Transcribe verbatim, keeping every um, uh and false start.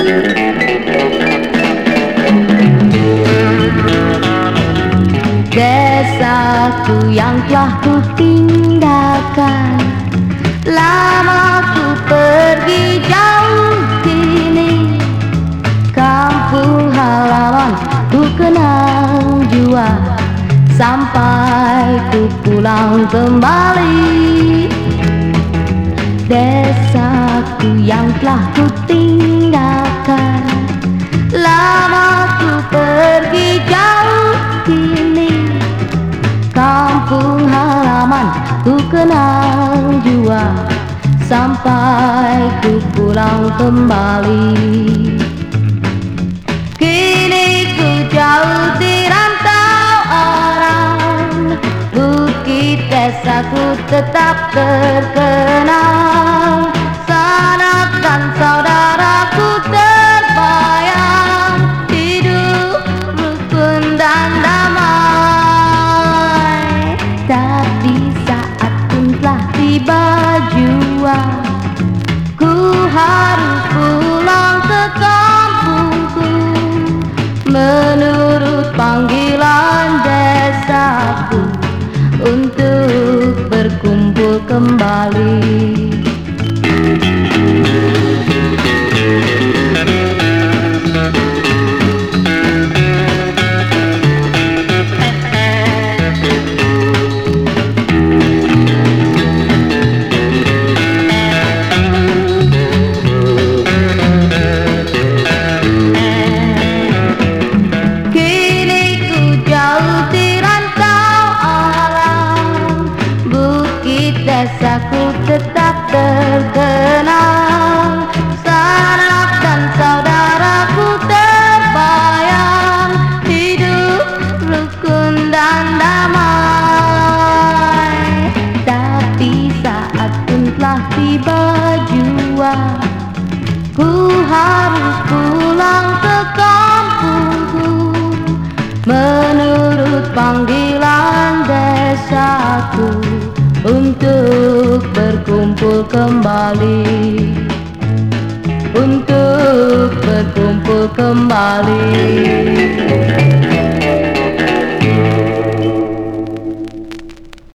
Desaku yang telah ku tinggalkan, lama ku pergi jauh kini. Kampung halaman ku kenang jua, sampai ku pulang kembali. Desaku yang telah ku tinggalkan, lama ku pergi jauh kini. Kampung halaman ku kenang jua, sampai ku pulang kembali. Kini ku jauh di rantau orang, bukit desaku tetap terkenang. Sanak dan saudaraku terbayang, hidup rukun dan damai. Tapi saat pun telah tiba jua, ku harus pulang ke kampungku, menurut panggilan desaku untuk berkumpul kembali. Desaku tetap terkenang, sanak dan saudaraku terbayang, hidup rukun dan damai. Tapi saat pun telah tiba jua, ku harus pulang ke kampungku, menurut panggilan desaku untuk berkumpul kembali, untuk berkumpul kembali.